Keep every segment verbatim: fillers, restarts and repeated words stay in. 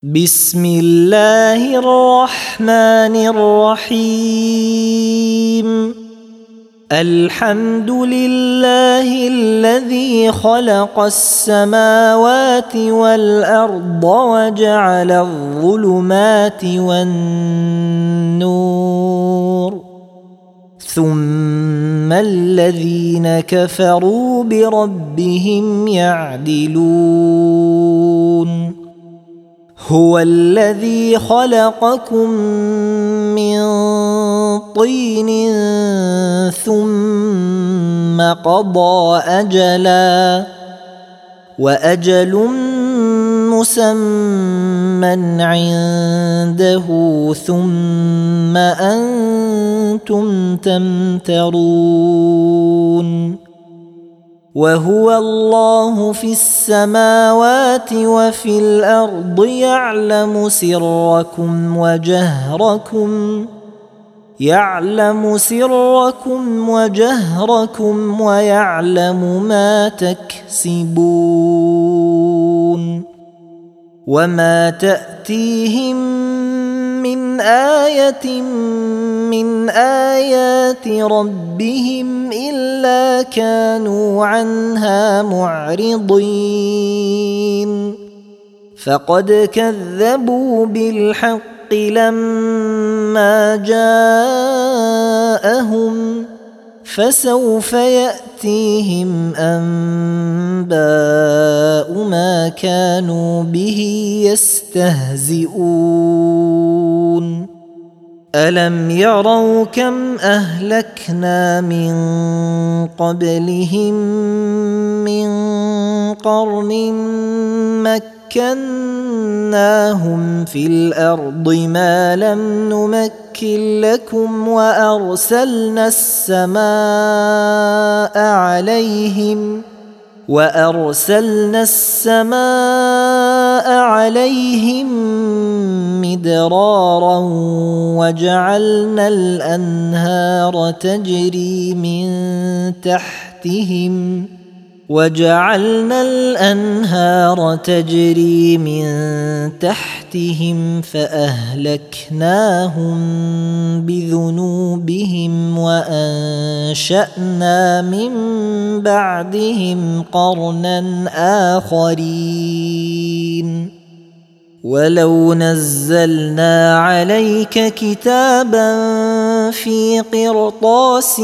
بسم الله الرحمن الرحيم. الحمد لله الذي خلق السماوات والأرض وجعل الظلمات والنور، ثم الذين كفروا بربهم يعدلون. هو الذي خلقكم من طين ثم قضى أجلا، وأجل مسمى عنده، ثم أنتم تمترون. وهو الله في السماوات وفي الأرض، يعلم سركم وجهركم يعلم سركم وجهركم ويعلم ما تكسبون. وما تأتيهم من آية من آيات ربهم إلا كانوا عنها معرضين. فقد كذبوا بالحق لما جاءهم، فسوف يأتيهم أنباء ما كانوا به يستهزئون. ألم يروا كم أهلكنا من قبلهم من قرن مكناهم في الأرض ما لم نمكن لكم، وأرسلنا السماء عليهم وأرسلنا السماء عليهم مدرارا، وجعلنا الأنهار تجري من تحتهم وجعلنا الأنهار تجري من تحتهم فأهلكناهم بذنوبهم، وأنشأنا من بعدهم قرنا آخرين. ولو نزلنا عليك كتابا في قرطاس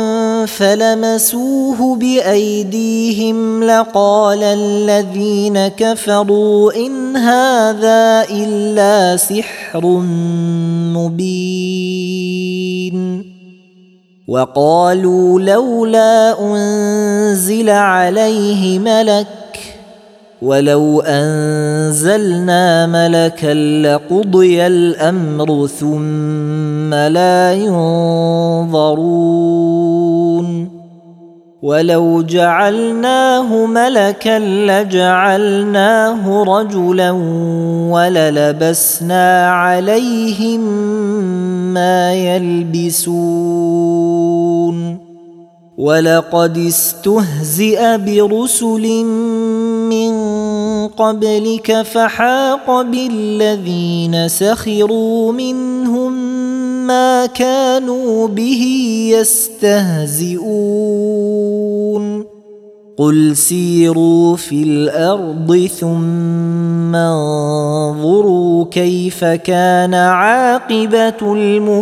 فلمسوه بأيديهم لقال الذين كفروا إن هذا إلا سحر مبين. وقالوا لولا أنزل عليه ملك، ولو أنزلنا ملكا لقضي الأمر ثم لا ينظرون. ولو جعلناه ملكا لجعلناه رجلا وللبسنا عليهم ما يلبسون. ولقد استهزئ برسل من قبلك فحاق بالذين سخروا منهم ما كانوا به يستهزئون. قل سيروا في الأرض ثم انظروا كيف كان عاقبة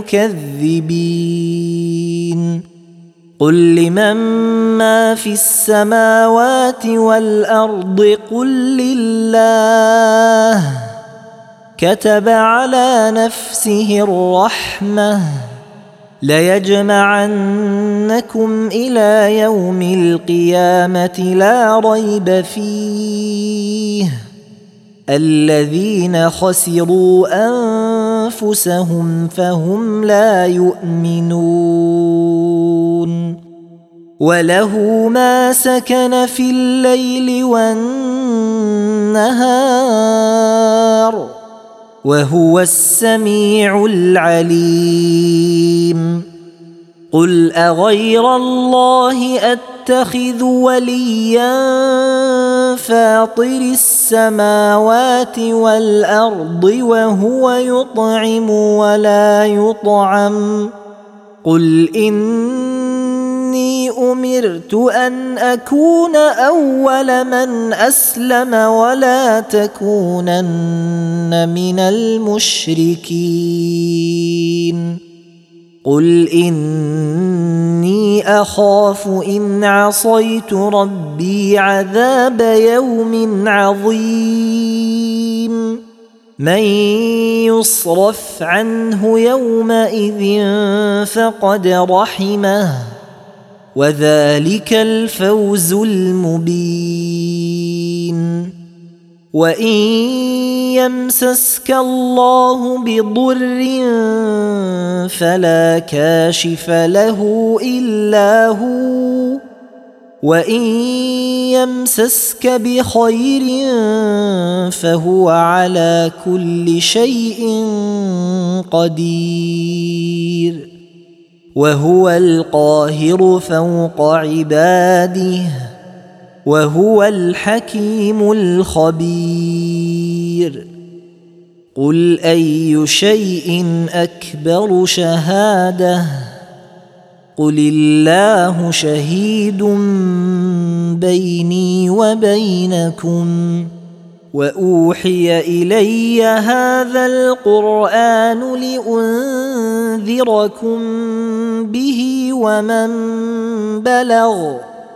المكذبين. قل لمن ما في السماوات والأرض قل لله، كتب على نفسه الرحمة ليجمعنكم إلى يوم القيامة لا ريب فيه، الذين خسروا أنفسهم فهم لا يؤمنون. وله ما سكن في الليل والنهار، وهو السميع العليم. قل أغير الله أتبع يتخذ وليا فاطر السماوات والأرض وهو يطعم ولا يطعم قل إني أمرت أن أكون أول من أسلم ولا تكونن من المشركين قل إني أخاف إن عصيت ربي عذاب يوم عظيم من يصرف عنه يومئذ فقد رحمه وذلك الفوز المبين وإن يمسسك الله بضر فلا كاشف له إلا هو وإن يمسسك بخير فهو على كل شيء قدير وهو القاهر فوق عباده وهو الحكيم الخبير قل أي شيء أكبر شهادة قل الله شهيد بيني وبينكم وأوحي إلي هذا القرآن لأنذركم به ومن بلغ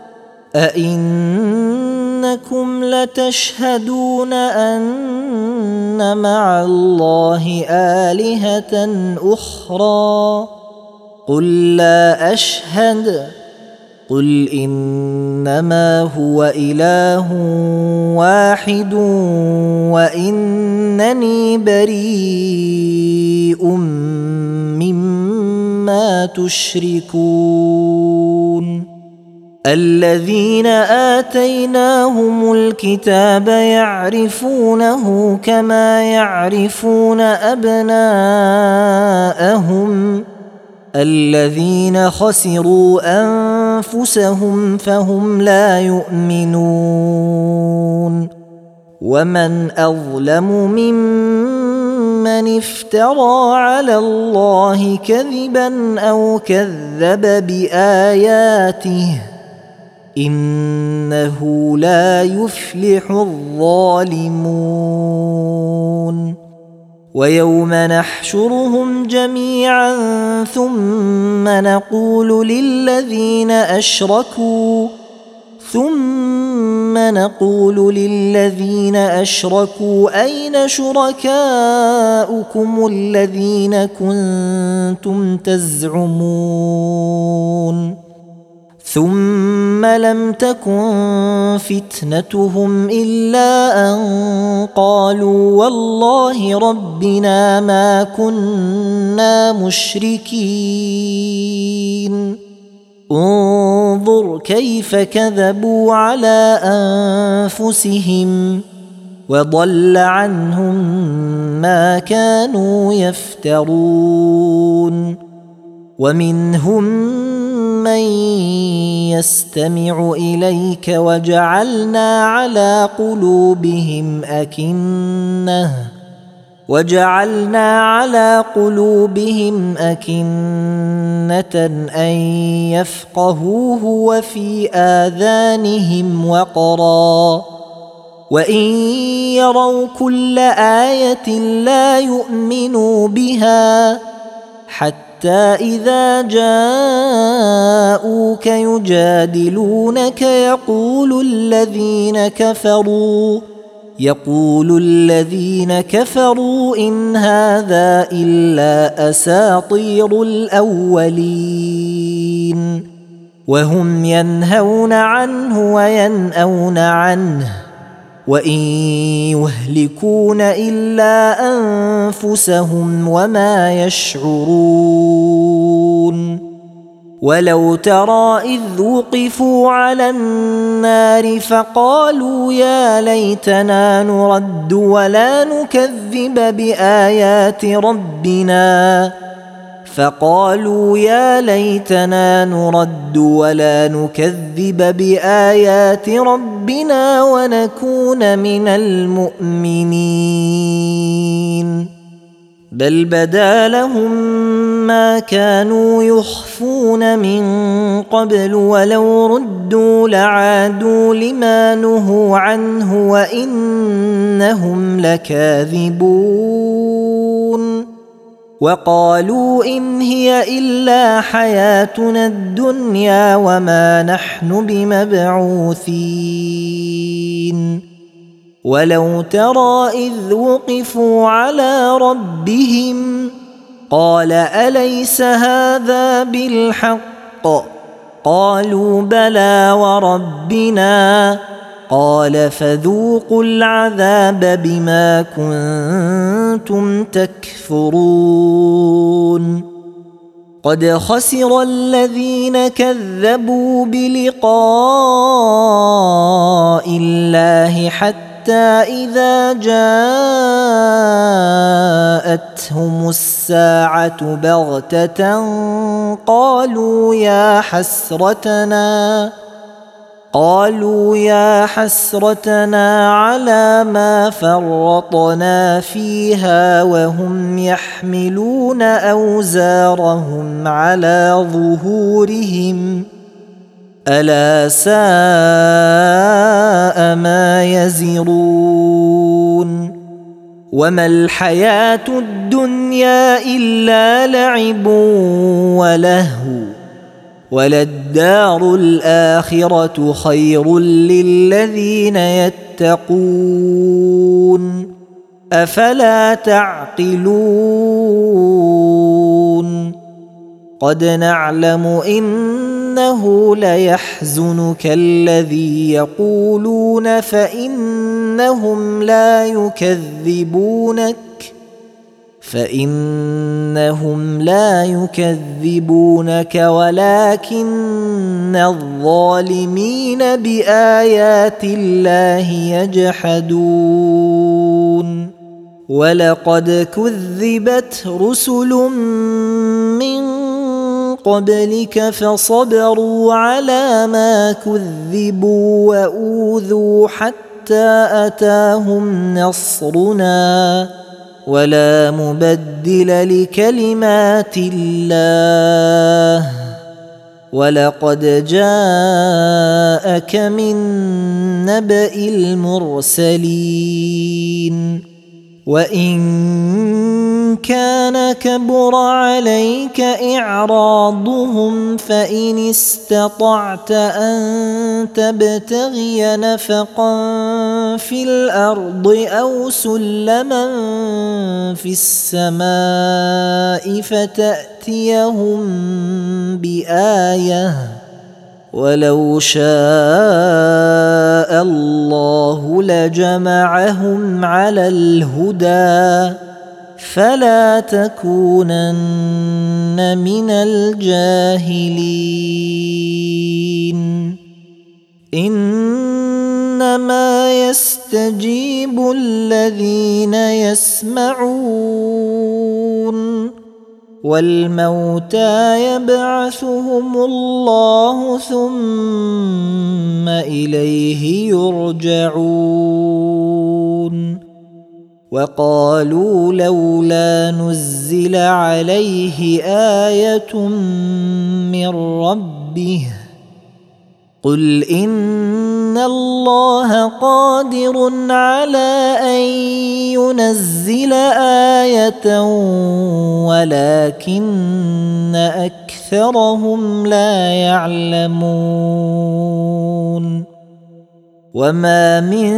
أئنكم لتشهدون أن مع الله آلهة أخرى قل لا أشهد قل إنما هو إله واحد وإنني بريء مما تشركون الذين آتيناهم الكتاب يعرفونه كما يعرفون أبناءهم الذين خسروا أنفسهم فهم لا يؤمنون ومن أظلم ممن افترى على الله كذبا أو كذب بآياته إنه لا يفلح الظالمون ويوم نحشرهم جميعا ثم نقول للذين أشركوا ثم نقول للذين أشركوا أين شركاؤكم الذين كنتم تزعمون ثم لم تكن فتنتهم إلا أن قالوا والله ربنا ما كنا مشركين انظر كيف كذبوا على أنفسهم وضل عنهم ما كانوا يفترون ومنهم من يستمع إليك وجعلنا على قلوبهم أكنة وجعلنا على قلوبهم أكنة أن يفقهوه وفي آذانهم وقرا وإن يروا كل آية لا يؤمنوا بها حتى إذا جاءوك يجادلونك يقول الذين كفروا يقول الذين كفروا إن هذا إلا أساطير الأولين وهم ينهون عنه وينأون عنه وإن يهلكون إلا أنفسهم وما يشعرون ولو ترى إذ وقفوا على النار فقالوا يا ليتنا نرد ولا نكذب بآيات ربنا فقالوا يا ليتنا نرد ولا نكذب بآيات ربنا ونكون من المؤمنين بل بدا لهم ما كانوا يخفون من قبل ولو ردوا لعادوا لما نهوا عنه وإنهم لكاذبون وقالوا إن هي إلا حياتنا الدنيا وما نحن بمبعوثين ولو ترى إذ وقفوا على ربهم قال أليس هذا بالحق قالوا بلى وربنا قال فذوقوا العذاب بما كنتم تكفرون قد خسر الذين كذبوا بلقاء الله حتى حتى إذا جاءتهم الساعة بغتة قالوا يا حسرتنا قالوا يا حسرتنا على ما فرطنا فيها وهم يحملون أوزارهم على ظهورهم ألا ساء ما يزرون وما الحياة الدنيا إلا لعب ولهو وللدار الآخرة خير للذين يتقون أفلا تعقلون قد نعلم إنه ليحزنك الذي يقولون فإنهم لا يكذبونك فإنهم لا يكذبونك ولكن الظالمين بآيات الله يجحدون ولقد كذبت رسل من قبلك فصبروا على ما كذبوا وأوذوا حتى أتاهم نصرنا ولا مبدل لكلمات الله ولقد جاءك من نبأ المرسلين وإن كان كبر عليك إعراضهم فإن استطعت أن تبتغي نفقا في الأرض أو سلما في السماء فتأتيهم بآية ولو شاء الله لجمعهم على الهدى فلا تكونن من الجاهلين إنما يستجيب الذين يسمعون والموتى يبعثهم الله ثم إليه يرجعون وقالوا لولا نزل عليه آية من ربه قل إن الله قادر على أن ينزل آية ولكن أكثرهم لا يعلمون وما من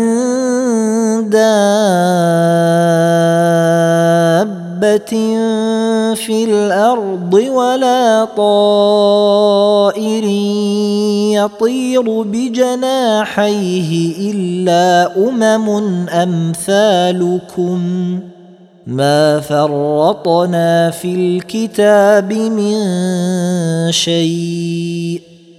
دابة في الأرض ولا طائر يطير بجناحيه إلا أمم أمثالكم ما فرطنا في الكتاب من شيء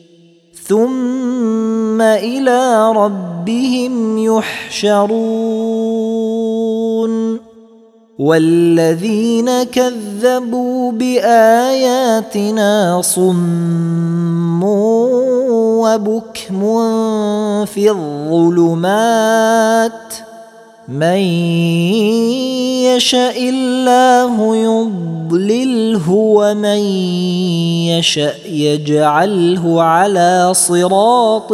ثم إلى ربهم يحشرون والذين كذبوا بآياتنا صم وبكم في الظلمات من يشاء الله يضلله ومن يشاء يجعله على صراط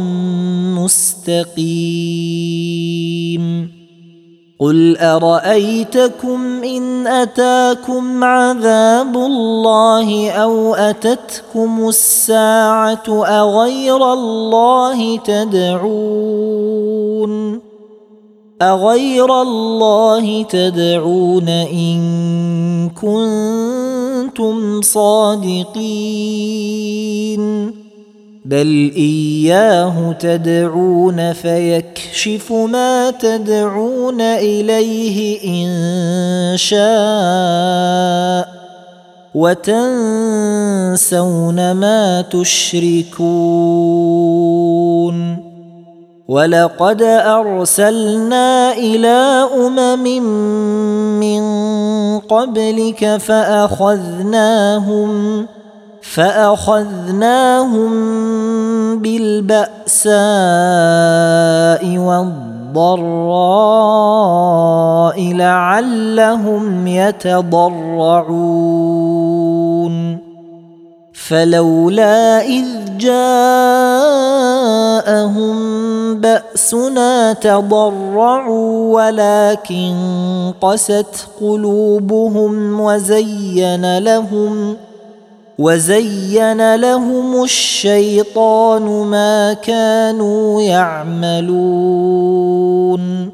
مستقيم قل أرأيتكم إن أتاكم عذاب الله أو أتتكم الساعة أغير الله تدعون أغير الله تدعون إن كنتم صادقين بل إياه تدعون فيكشف ما تدعون إليه إن شاء وتنسون ما تشركون ولقد أرسلنا إلى أمم من قبلك فأخذناهم فأخذناهم بالبأساء والضراء لعلهم يتضرعون فلولا إذ جاءهم بأسنا تضرعوا ولكن قست قلوبهم وزين لهم وزين لهم الشيطان ما كانوا يعملون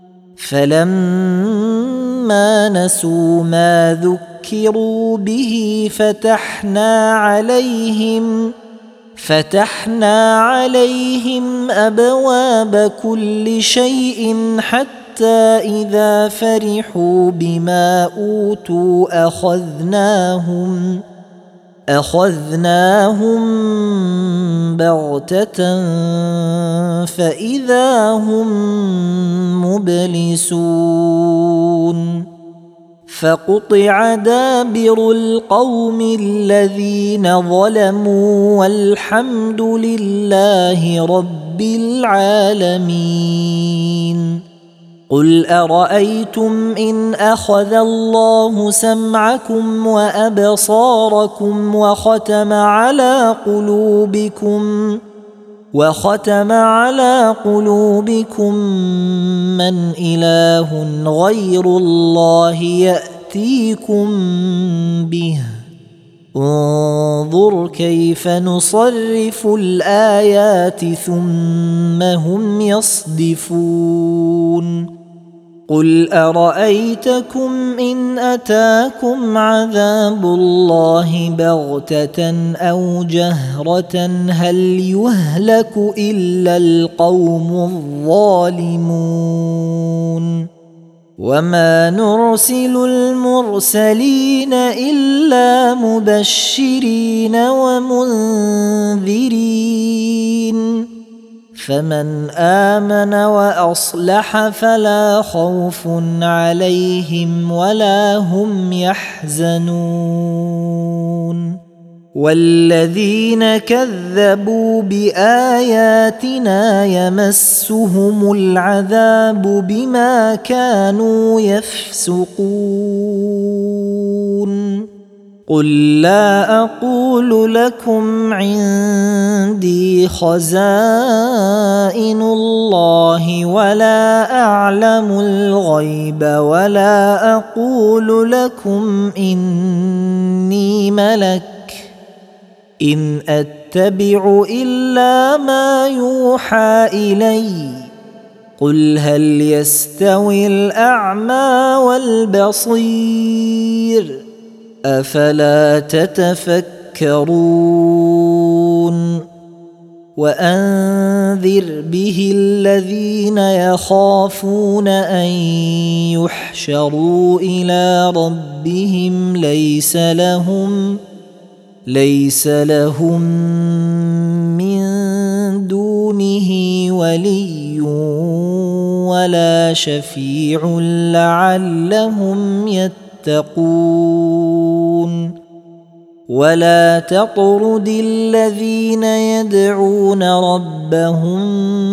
فلما نسوا ما ذكروا به فتحنا عليهم فتحنا عليهم أبواب كل شيء حتى إذا فرحوا بما أوتوا أخذناهم أخذناهم بغتة فإذا هم مبلسون فقطع دابر القوم الذين ظلموا والحمد لله رب العالمين قل أرأيتم إن أخذ الله سمعكم وأبصاركم وختم على قلوبكم وختم على قلوبكم من إله غير الله يأتيكم به انظر كيف نصرف الآيات ثم هم يصدفون قل أرأيتكم إن أتاكم عذاب الله بغتة أو جهرة هل يهلك إلا القوم الظالمون وما نرسل المرسلين إلا مبشرين ومنذرين فمن آمن وأصلح فلا خوف عليهم ولا هم يحزنون والذين كذبوا بآياتنا يمسهم العذاب بما كانوا يفسقون قل لا أقول لكم عندي خزائن الله ولا أعلم الغيب ولا أقول لكم إني ملك إن أتبع إلا ما يوحى إلي قل هل يستوي الأعمى والبصير أفلا تتفكرون وأنذر به الذين يخافون أن يحشروا إلى ربهم ليس لهم ليس لهم من دونه ولي ولا شفيع لعلهم يتقون ولا تطرد الذين يدعون ربهم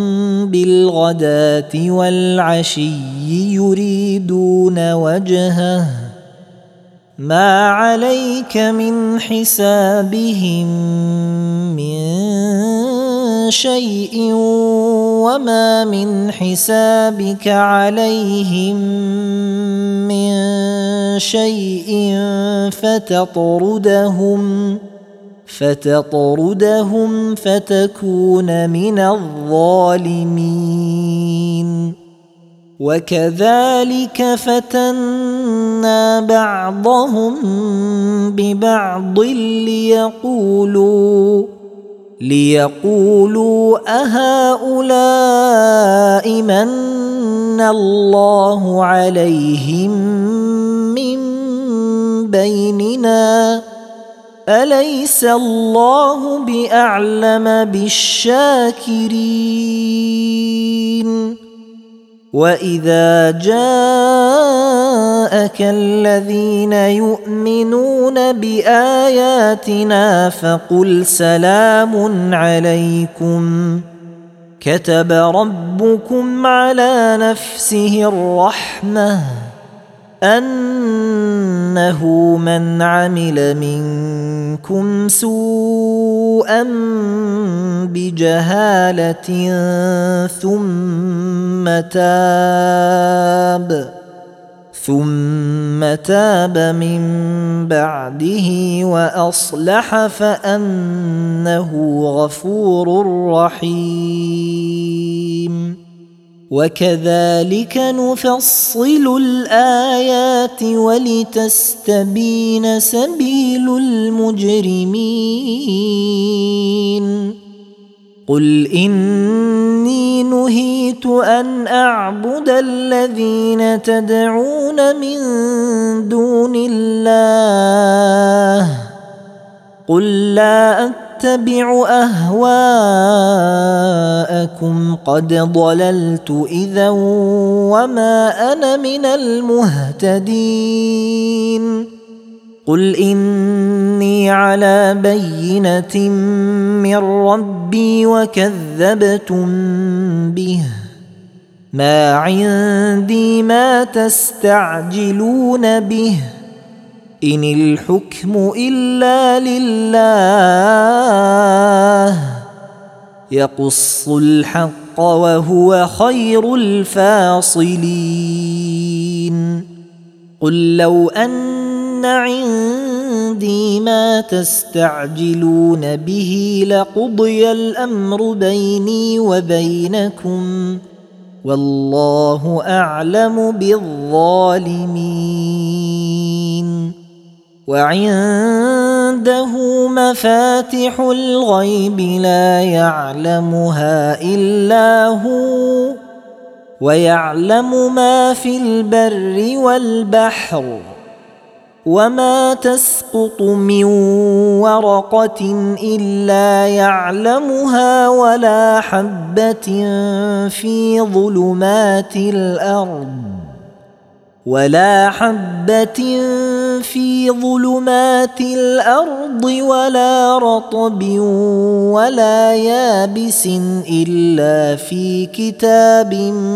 بالغداة والعشي يريدون وجهه ما عليك من حسابهم من شيء وما من حسابك عليهم من شيء فتطردهم فتطردهم فتكون من الظالمين وكذلك فتنا بعضهم ببعض ليقولوا ليقولوا أهؤلاء من الله عليهم من بيننا أليس الله بأعلم بالشاكرين وإذا جاءك الذين يؤمنون بآياتنا فقل سلام عليكم كتب ربكم على نفسه الرحمة أنه من عمل منكم سوءا بجهالة ثم تاب ثم تاب من بعده وأصلح فأنه غفور رحيم وكذلك نفصل الآيات ولتستبين سبيل المجرمين قل إني نهيت أن أعبد الذين تدعون من دون الله قل لا أتبع أهواءكم قد ضللت إذا وما أنا من المهتدين قل إني على بينة من ربي وكذبتم به ما عندي ما تستعجلون به إن الحكم إلا لله يقص الحق وهو خير الفاصلين قل لو أن عندي ما تستعجلون به لقضي الأمر بيني وبينكم والله أعلم بالظالمين وعنده مفاتح الغيب لا يعلمها إلا هو ويعلم ما في البر والبحر وما تسقط من ورقة إلا يعلمها ولا حبة في ظلمات الأرض ولا حبة في ظلمات الأرض ولا رطب ولا يابس إلا في كتاب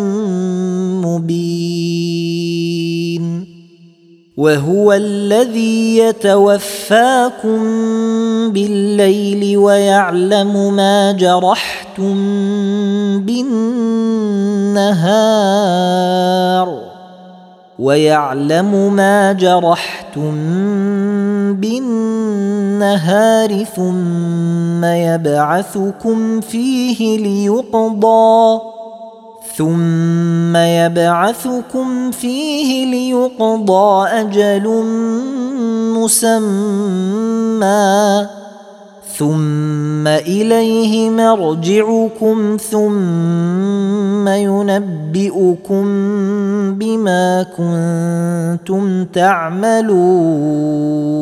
مبين وهو الذي يتوفاكم بالليل ويعلم ما جرحتم بالنهار ويعلم ما جرحتم بالنهار ثم يبعثكم فيه ليقضى ثم يبعثكم فيه ليقضى أجل مسمى ثم إليه مرجعكم ثم ينبئكم بما كنتم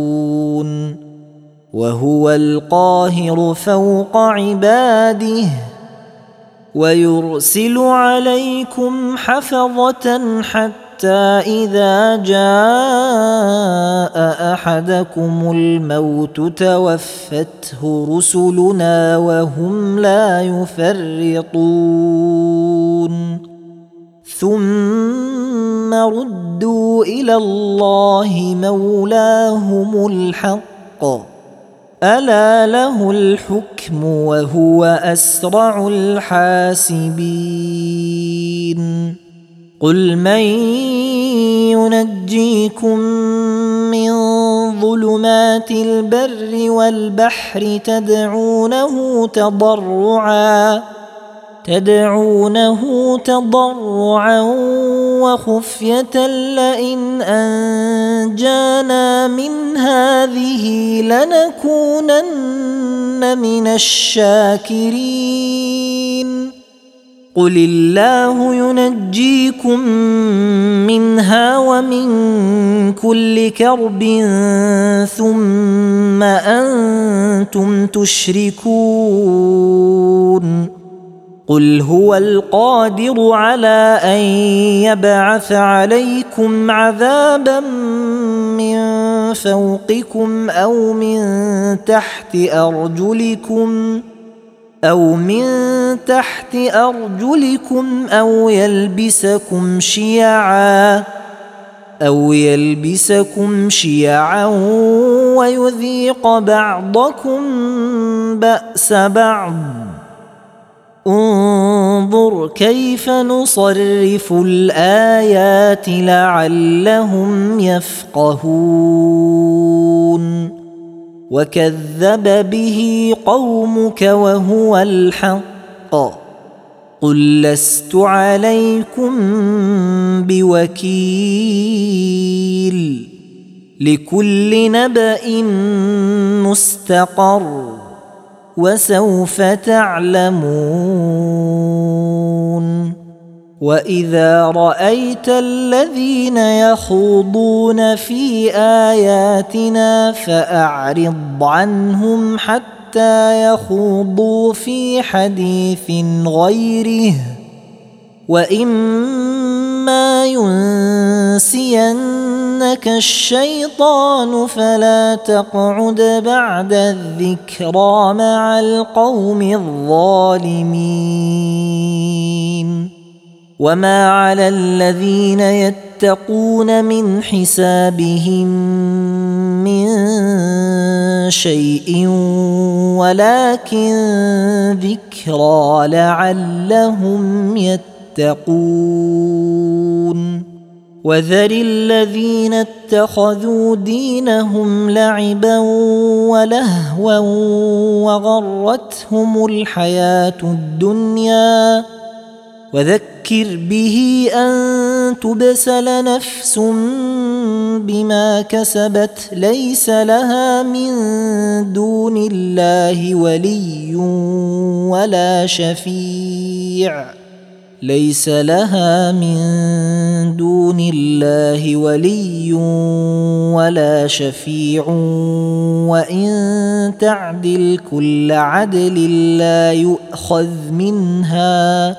تعملون وهو القاهر فوق عباده ويرسل عليكم حفظة حتى إذا جاء أحدكم الموت توفته رسلنا وهم لا يفرطون ثم ردوا إلى الله مولاهم الحق ألا له الحكم وهو أسرع الحاسبين قل من ينجيكم من ظلمات البر والبحر تدعونه تضرعا تدعونه تضرعا وخفية لئن أنجانا من هذه لنكونن من الشاكرين قل الله ينجيكم منها ومن كل كرب ثم أنتم تشركون قل هو القادر على أن يبعث عليكم عذابا من فوقكم أو من تحت أرجلكم أو من تحت أرجلكم أو يلبسكم شيعا أو يلبسكم شيعا ويذيق بعضكم بأس بعض انظر كيف نصرف الآيات لعلهم يفقهون وكذب به قومك وهو الحق قل لست عليكم بوكيل لكل نبأ مستقر وسوف تعلمون وإذا رأيت الذين يخوضون في آياتنا فأعرض عنهم حتى يخوضوا في حديث غيره وإما ينسينك الشيطان فلا تقعد بعد الذكرى مع القوم الظالمين وما على الذين يتقون من حسابهم من شيء ولكن ذكرى لعلهم يتقون وذر الذين اتخذوا دينهم لعبا ولهوا وغرتهم الحياة الدنيا وذكر به أن تبسل نفس بما كسبت ليس لها من دون الله ولي ولا شفيع ليس لها من دون الله ولي ولا شفيع وإن تعدل كل عدل لا يؤخذ منها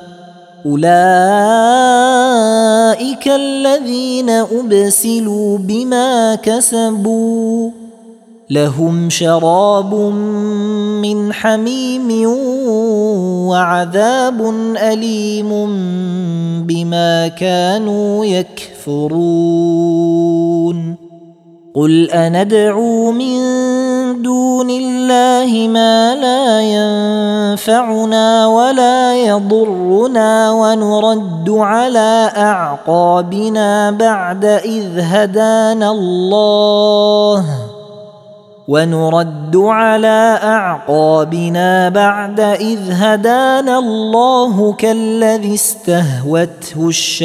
أولئك الذين أبسلوا بما كسبوا لهم شراب من حميم وعذاب أليم بما كانوا يكفرون قل أندعو من دون الله ما لا ينفعنا ولا يضرنا ونرد على أعقابنا بعد إذ هدانا الله ونرد على أعقابنا بعد إذ هدانا الله كالذي استهوته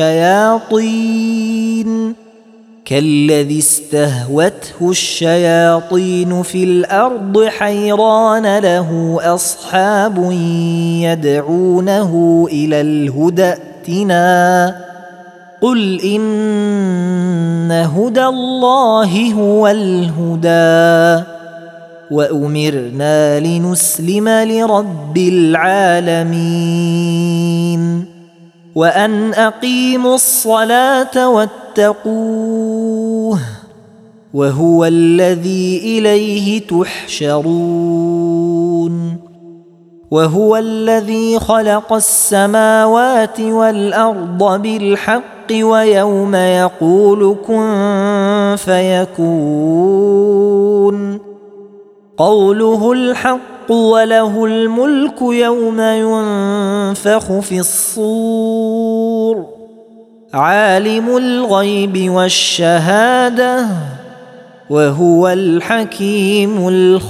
الشياطين كالذي استهوته الشياطين في الأرض حيران له أصحاب يدعونه إلى الهدى ائتنا قل إن هدى الله هو الهدى وأمرنا لنسلم لرب العالمين وأن أقيموا الصلاة واتقوه وهو الذي إليه تحشرون وهو الذي خلق السماوات والأرض بالحق ويوم يقول كن فيكون قوله الحق وله الملك يوم ينفخ في الصور عالم الغيب والشهادة وهو الحكيم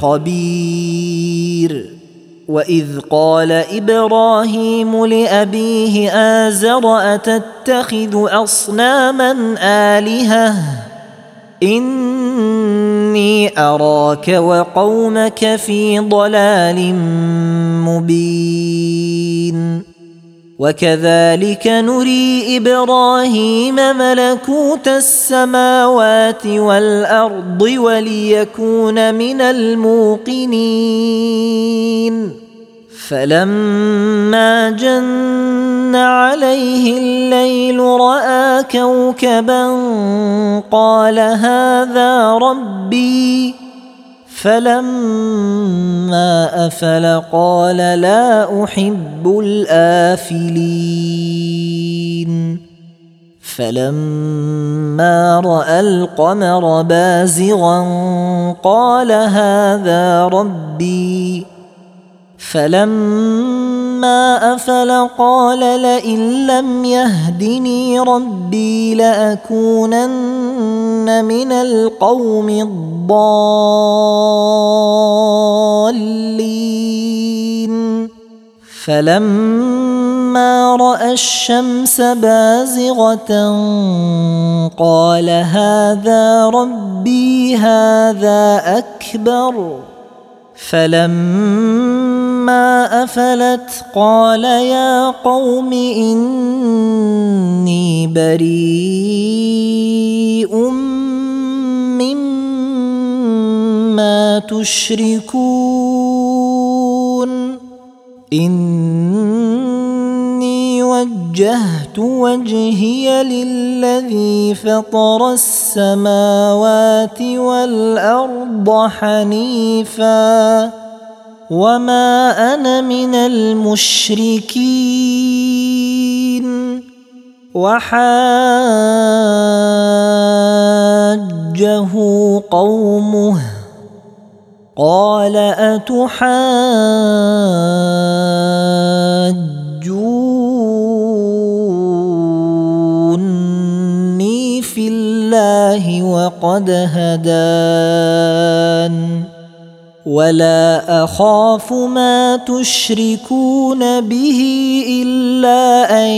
الخبير وإذ قال إبراهيم لأبيه آزر أتتخذ أصناما آلهة إني أراك وقومك في ضلال مبين وكذلك نري إبراهيم ملكوت السماوات والأرض وليكون من الموقنين فلما جن عليه الليل رأى كوكبا قال هذا ربي فلما أفل قال لا أحب الآفلين فلما رأى القمر بازغا قال هذا ربي فلما أفل قال لئن لم يهدني ربي لأكونن من القوم الضالين فلما رأى الشمس بازغة قال هذا ربي هذا أكبر فلما أفلت قال يا قوم إني بريء مما تشركون إني وجهت وجهي للذي فطر السماوات والأرض حنيفا وما أنا من المشركين وحاجه قومه قال أتحاجوني في الله وقد هدان ولا أخاف ما تشركون به إلا أن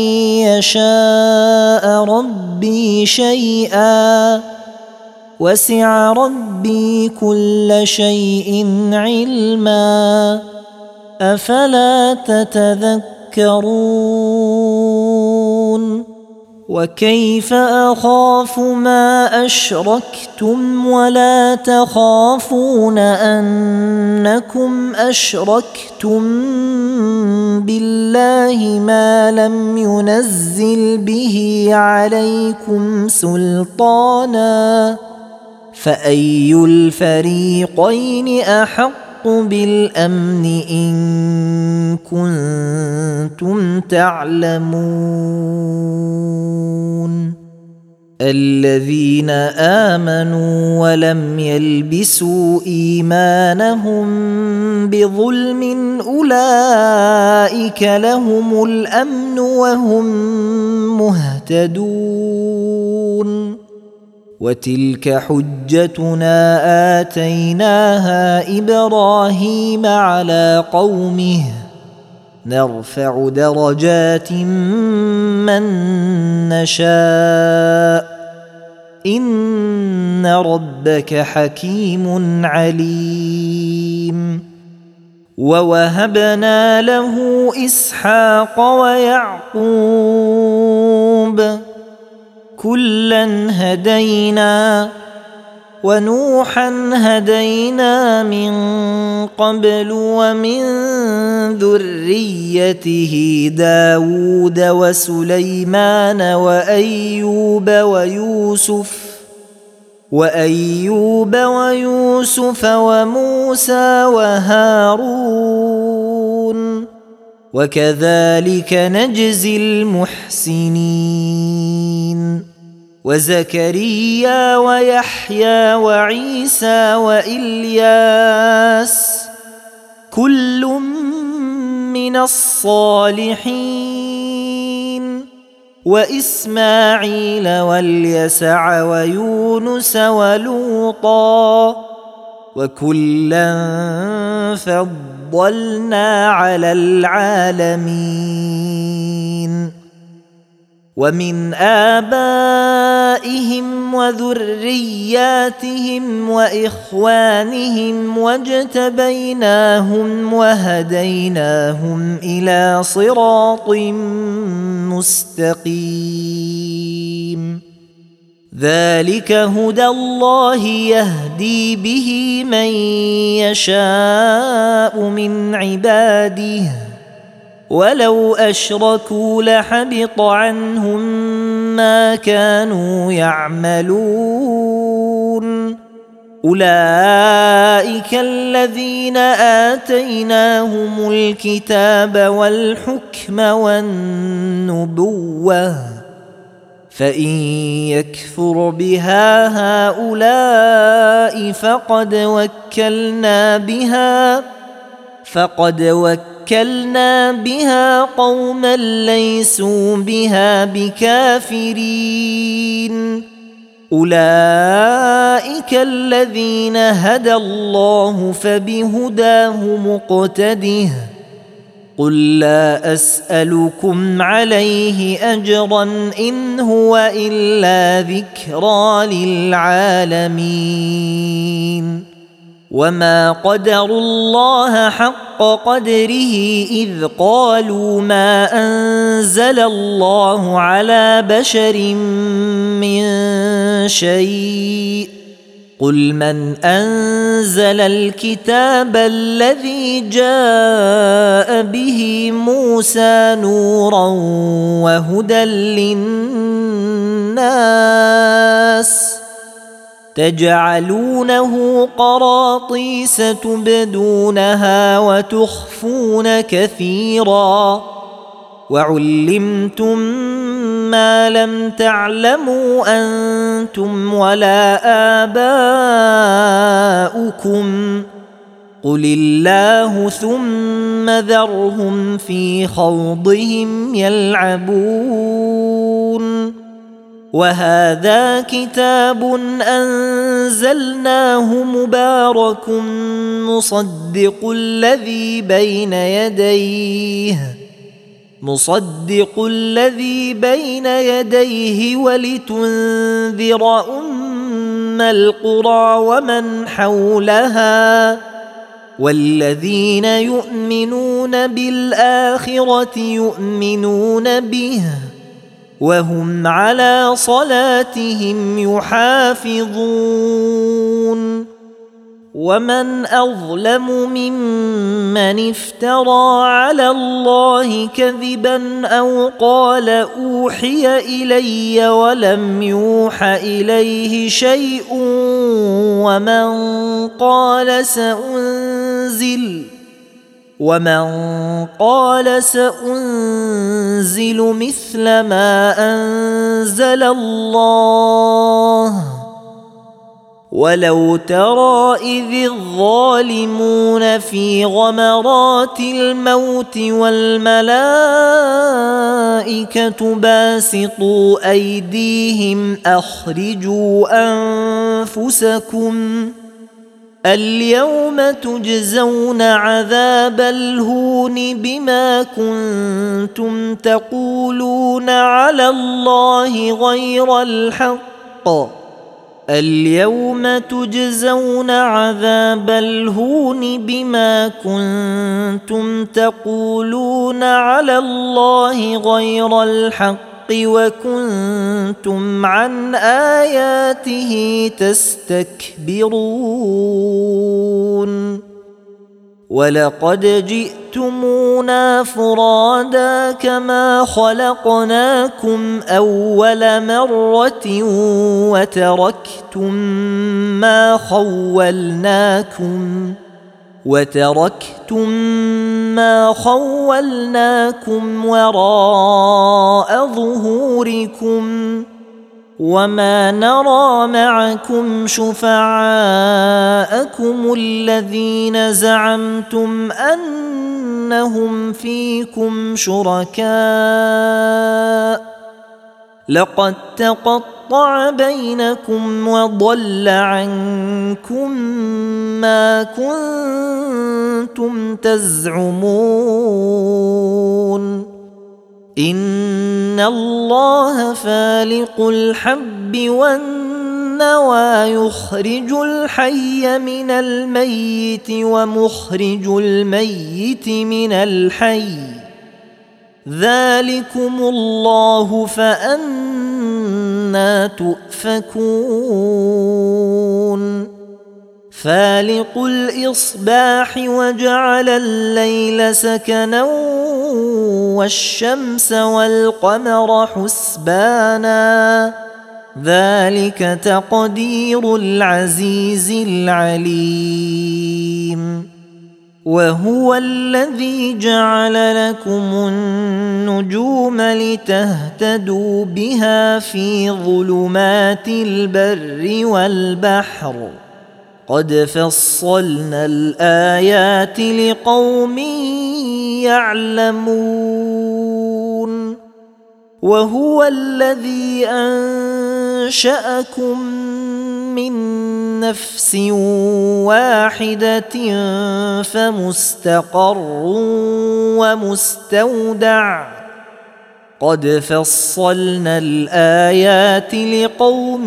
يشاء ربي شيئا وسع ربي كل شيء علما أفلا تتذكرون وكيف أخاف ما أشركتم ولا تخافون أنكم أشركتم بالله ما لم ينزل به عليكم سلطانا فأي الفريقين أحق بالأمن إن كنتم تعلمون الذين آمنوا ولم يلبسوا إيمانهم بظلم أولئك لهم الأمن وهم مهتدون وتلك حجتنا آتيناها إبراهيم على قومه نرفع درجات من نشاء إن ربك حكيم عليم ووهبنا له إسحاق ويعقوب كلا هدينا ونوحا هدينا من قبل ومن ذريته داود وسليمان وأيوب ويوسف وأيوب ويوسف وموسى وهارون وكذلك نجزي المحسنين وزكريا ويحيى وعيسى وإلياس كل من الصالحين وإسماعيل واليسع ويونس ولوطا وكلا فضلنا على العالمين ومن آبائهم وذرياتهم وإخوانهم واجتبيناهم وهديناهم إلى صراط مستقيم ذلك هدى الله يهدي به من يشاء من عباده ولو أشركوا لحبط عنهم ما كانوا يعملون أولئك الذين آتيناهم الكتاب والحكم والنبوة فإن يكفر بها هؤلاء فقد وكلنا بها فقد وكلنا بها قوما ليسوا بها بكافرين أولئك الذين هدى الله فبهداه مقتده قل لا أسألكم عليه أجرا إن هو إلا ذكرى للعالمين وما قدروا الله حق قدره إذ قالوا ما أنزل الله على بشر من شيء قل من أنزل الكتاب الذي جاء به موسى نورا وهدى للناس تجعلونه قراطيس تبدونها وتخفون كثيرا وعلمتم ما لم تعلموا أنتم ولا آباؤكم قل الله ثم ذرهم في خوضهم يلعبون وهذا كتاب أنزلناه مبارك مصدق الذي بين يديه مصدق الذي بين يديه ولتنذر أم القرى ومن حولها والذين يؤمنون بالآخرة يؤمنون به وهم على صلاتهم يحافظون ومن أظلم ممن افترى على الله كذبا أو قال أوحي إلي ولم يوح إليه شيء ومن قال سأنزل ومن قال سأنزل مثل ما أنزل الله ولو ترى إذ الظالمون في غمرات الموت والملائكة باسطوا أيديهم أخرجوا أنفسكم اليوم تجزون عذاب الهون بما كنتم تقولون على الله غير الحق اليوم تجزون عذاب الهون بما كنتم تقولون على الله غير الحق وكنتم عن آياته تستكبرون ولقد جئتمونا فرادا كما خلقناكم أول مرة وتركتم ما خولناكم وتركتم ما خولناكم وراء ظهوركم وما نرى معكم شفعاءكم الذين زعمتم أنهم فيكم شركاء لقد تقطع بينكم وضل عنكم ما كنتم تزعمون إن الله فالق الحب والنوى يخرج الحي من الميت ومخرج الميت من الحي ذلكم الله فأنى تؤفكون فالق الإصباح وجعل الليل سكنا والشمس والقمر حسبانا ذلك تقدير العزيز العليم وهو الذي جعل لكم النجوم لتهتدوا بها في ظلمات البر والبحر قد فصلنا الآيات لقوم يعلمون وهو الذي أنشأكم من نفس واحدة فمستقر ومستودع قد فصلنا الآيات لقوم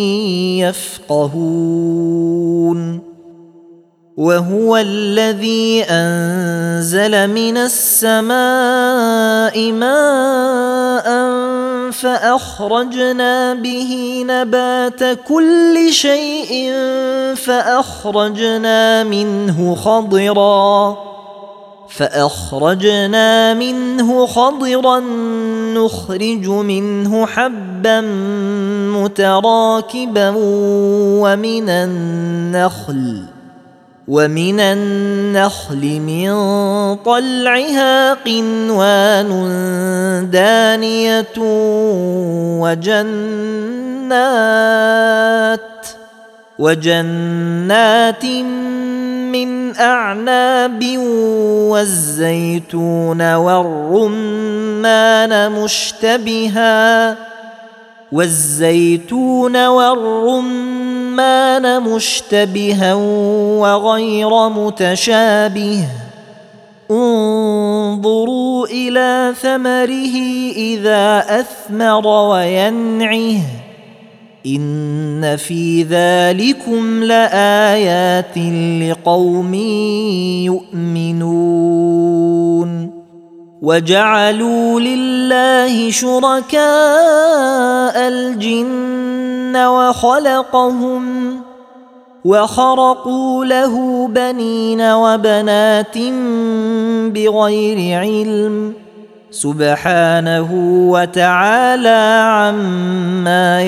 يفقهون وهو الذي أنزل من السماء ماء فأخرجنا به نبات كل شيء فأخرجنا منه خضرا فأخرجنا منه خضرا نخرج منه حبا متراكبا ومن النخل ومن النخل من طلعها قنوان دانية وجنات وجنات من أعناب والزيتون والرمان مشتبها والزيتون والرمان مشتبها وغير متشابه انظروا إلى ثمره إذا أثمر وينعه إن في ذلكم لآيات لقوم يؤمنون وجعلوا لله شركاء الجن وخلقهم وخرقوا له بنين وبنات بغير علم سبحانه وتعالى عما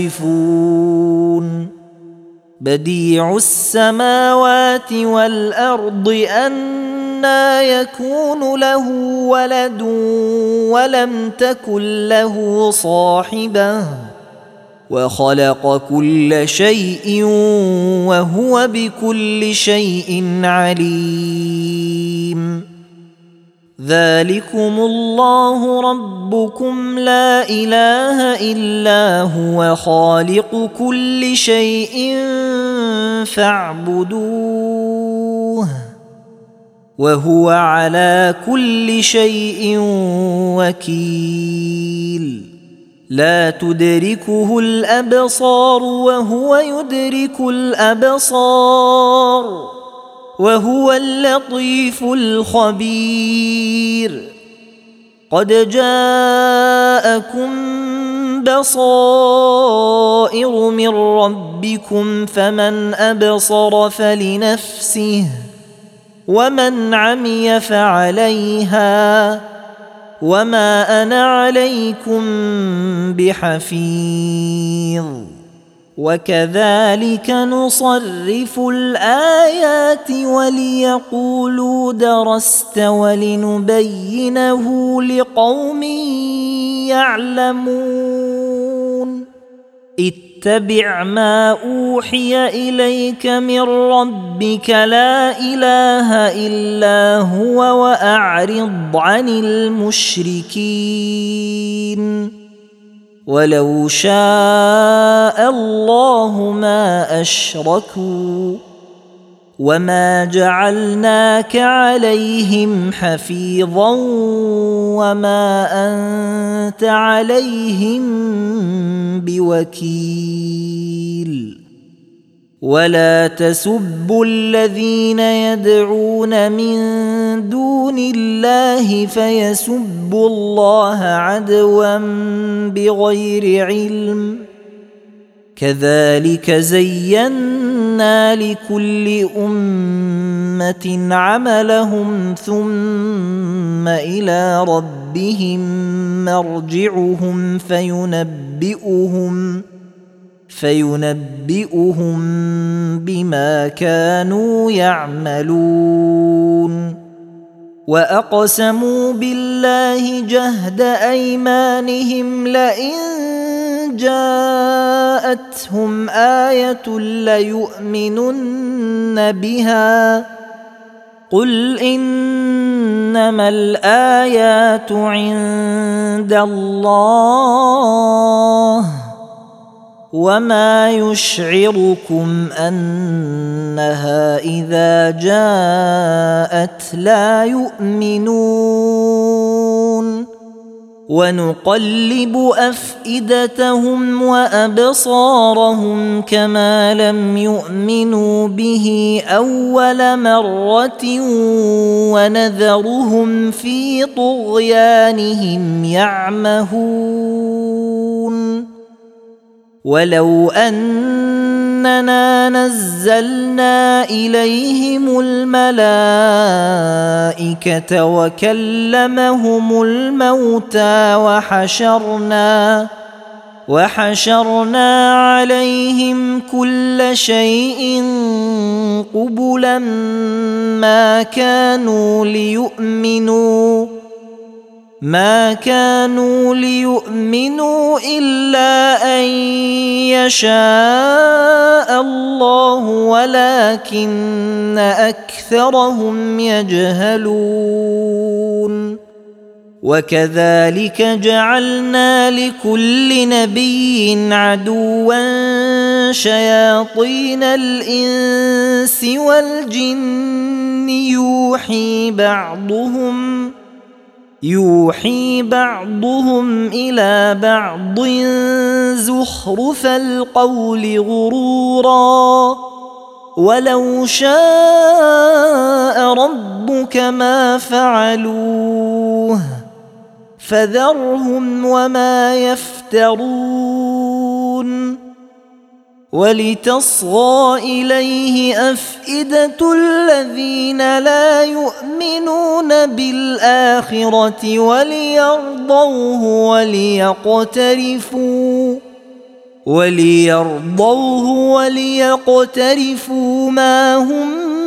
يصفون بديع السماوات والأرض أنى يكون له ولد ولم تكن له صاحبة وخلق كل شيء وهو بكل شيء عليم ذلكم الله ربكم لا إله إلا هو خالق كل شيء فاعبدوه وهو على كل شيء وكيل لا تدركه الأبصار وهو يدرك الأبصار وهو اللطيف الخبير قد جاءكم بصائر من ربكم فمن أبصر فلنفسه ومن عمي فعليها وما أنا عليكم بحفيظ وكذلك نصرف الآيات وليقولوا درست ولنبينه لقوم يعلمون اتبع ما أوحي إليك من ربك لا إله إلا هو وأعرض عن المشركين ولو شاء الله ما أشركوا وما جعلناك عليهم حفيظا وما أنت عليهم بوكيل ولا تسبوا الذين يدعون من دون الله فيسبوا الله عدوا بغير علم كذلك زينا لكل أمة عملهم ثم إلى ربهم مرجعهم فينبئهم فينبئهم بما كانوا يعملون وأقسموا بالله جهد أيمانهم لئن جاءتهم آية ليؤمنن بها قل إنما الآيات عند الله وما يشعركم أنها إذا جاءت لا يؤمنون ونقلب أفئدتهم وأبصارهم كما لم يؤمنوا به أول مرة ونذرهم في طغيانهم يعمهون ولو أننا نزلنا إليهم الملائكة وكلمهم الموتى وحشرنا وحشرنا عليهم كل شيء قبلا ما كانوا ليؤمنوا ما كانوا ليؤمنوا إلا أن يشاء الله ولكن أكثرهم يجهلون وكذلك جعلنا لكل نبي عدوا شياطين الإنس والجن يوحي بعضهم يوحي بعضهم إلى بعض زخرف القول غرورا ولو شاء ربك ما فعلوه فذرهم وما يفترون ولتصغى إليه أفئدة الذين لا يؤمنون بالآخرة وليرضوه وليقترفوا وليرضوه وليقترفوا ما هم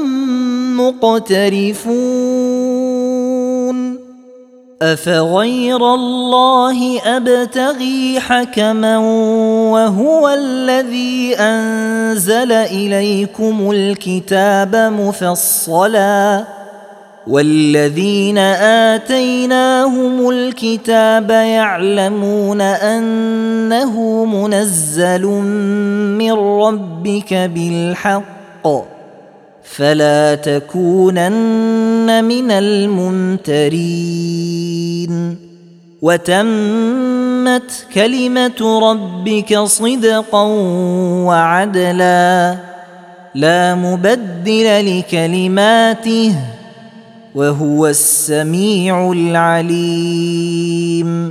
مقترفون أفغير الله أبتغي حكما وهو الذي أنزل إليكم الكتاب مفصلا والذين آتيناهم الكتاب يعلمون أنه منزل من ربك بالحق فلا تكونن من الممترين وتمت كلمة ربك صدقا وعدلا لا مبدل لكلماته وهو السميع العليم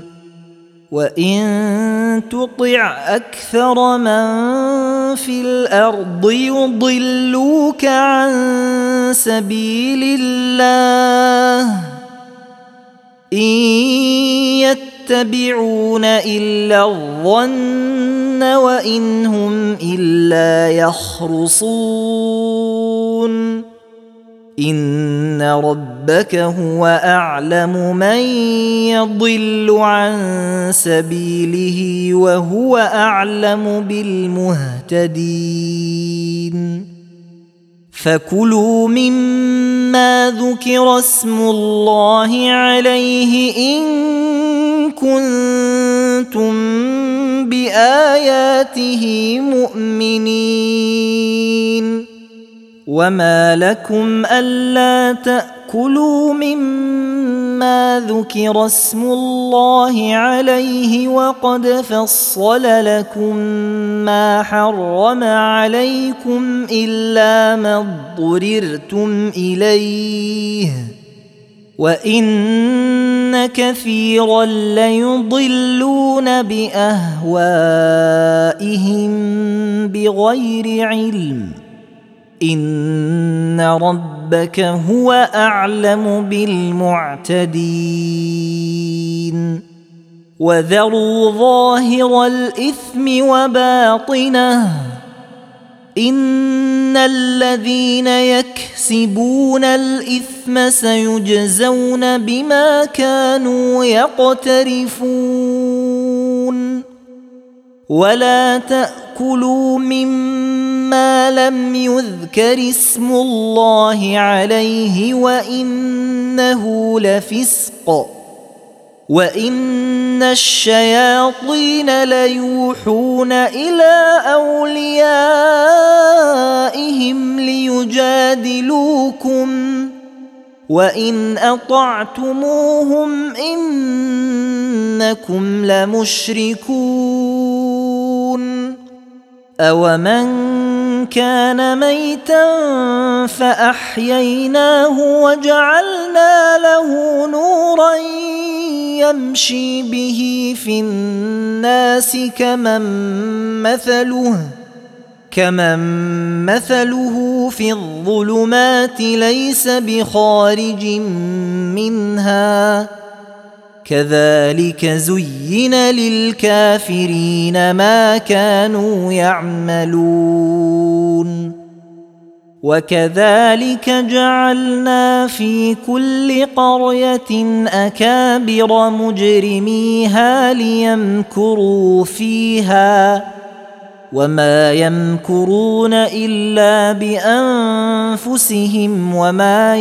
وإن تطع أكثر من في الأرض يضلوك عن سبيل الله إن يتبعون إلا الظن وإن هم إلا يخرصون إن ربك هو أعلم من يضل عن سبيله وهو أعلم بالمهتدين فكلوا مما ذكر اسم الله عليه إن كنتم بآياته مؤمنين وما لكم ألا تأكلوا مما ذكر اسم الله عليه وقد فصل لكم ما حرم عليكم إلا ما اضطررتم إليه وإن كثيرا ليضلون بأهوائهم بغير علم إن ربك هو أعلم بالمعتدين وذروا ظاهر الإثم وباطنه إن الذين يكسبون الإثم سيجزون بما كانوا يقترفون ولا تأكلوا مما لم يذكر اسم الله عليه وإنه لفسق وإن الشياطين ليوحون إلى أوليائهم ليجادلوكم وإن أطعتموهم إنكم لمشركون أومن كان ميتا فأحييناه وجعلنا له نورا يمشي به في الناس كمن مثله كمن مثله في الظلمات ليس بخارج منها كذلك زين للكافرين ما كانوا يعملون وكذلك جعلنا في كل قرية أكابر مجرميها ليمكروا فيها وما يمكرون إلا بأنفسهم وما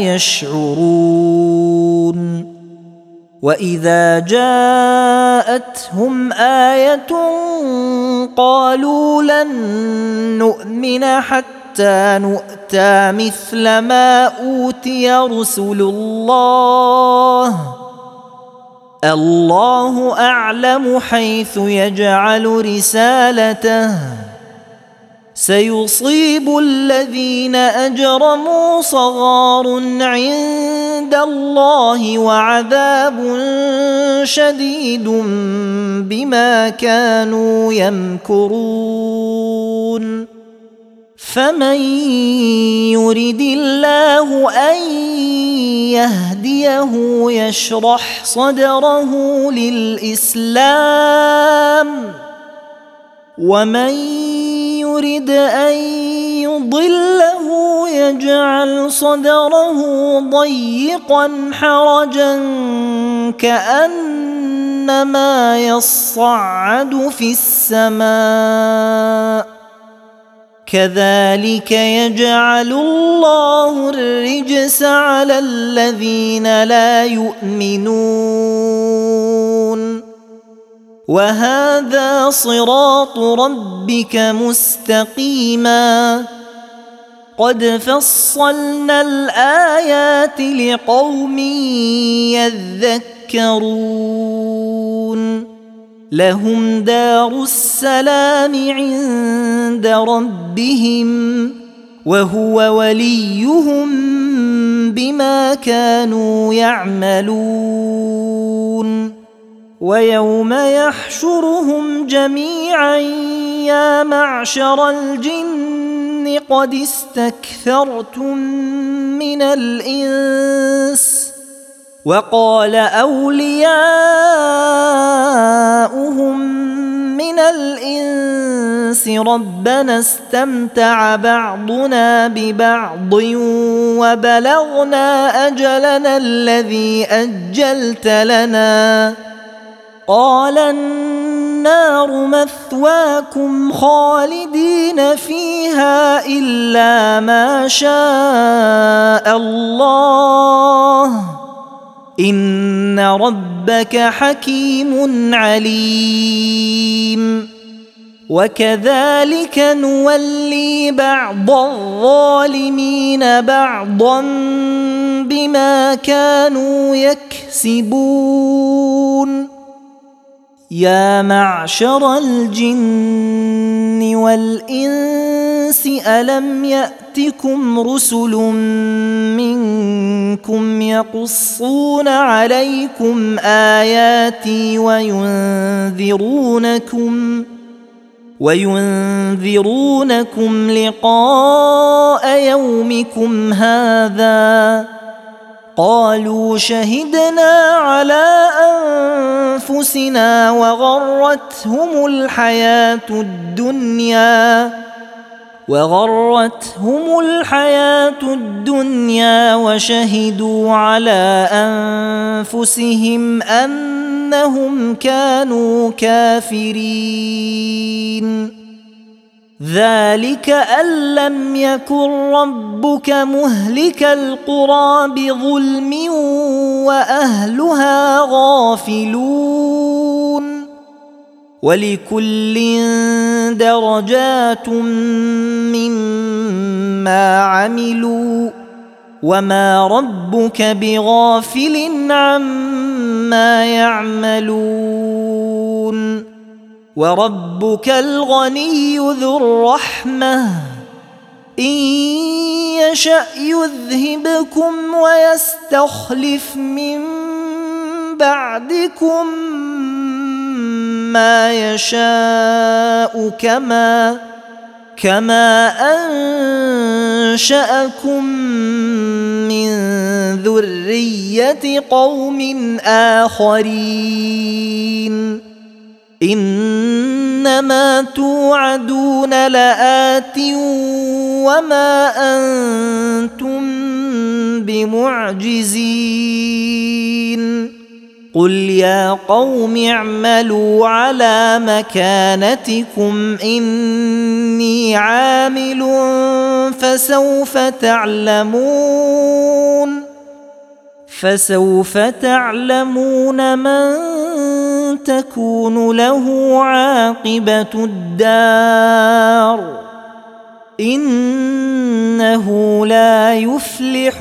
يشعرون وإذا جاءتهم آية قالوا لن نؤمن حتى نؤتى مثل ما أوتي رسل الله الله أعلم حيث يجعل رسالته سيصيب الذين أجرموا صغار عند الله وعذاب شديد بما كانوا يمكرون فمن يرد الله أن يهديه يشرح صدره للإسلام ومن يرد أن يضله يجعل صدره ضيقا حرجا كأنما يصعد في السماء كذلك يجعل الله الرجس على الذين لا يؤمنون وهذا صراط ربك مستقيما قد فصلنا الآيات لقوم يذكرون لهم دار السلام عند ربهم وهو وليهم بما كانوا يعملون ويوم يحشرهم جميعا يا معشر الجن قد استكثرتم من الإنس وقال أولياؤهم من الإنس ربنا استمتع بعضنا ببعض وبلغنا أجلنا الذي أجلت لنا قال النار مثواكم خالدين فيها إلا ما شاء الله إن ربك حكيم عليم وكذلك نولي بعض الظالمين بعضا بما كانوا يكسبون يا معشر الجن والإنس ألم يأتكم رسل منكم يقصون عليكم آياتي وينذرونكم وينذرونكم لقاء يومكم هذا قالوا شهدنا على أنفسنا وغرتهم الحياة الدنيا وغرتهم الحياة الدنيا وشهدوا على أنفسهم أنهم كانوا كافرين ذلك أن لم يكن ربك مهلك القرى بظلم وأهلها غافلون ولكل درجات مما عملوا وما ربك بغافل عما يعملون وربك الغني ذو الرحمة إن يشأ يذهبكم ويستخلف من بعدكم ما يشاء كما كما أنشأكم من ذرية قوم آخرين إنما توعدون لآت وما أنتم بمعجزين قل يا قوم اعملوا على مكانتكم إني عامل فسوف تعلمون فسوف تعلمون من تكون له عاقبة الدار إنه لا يفلح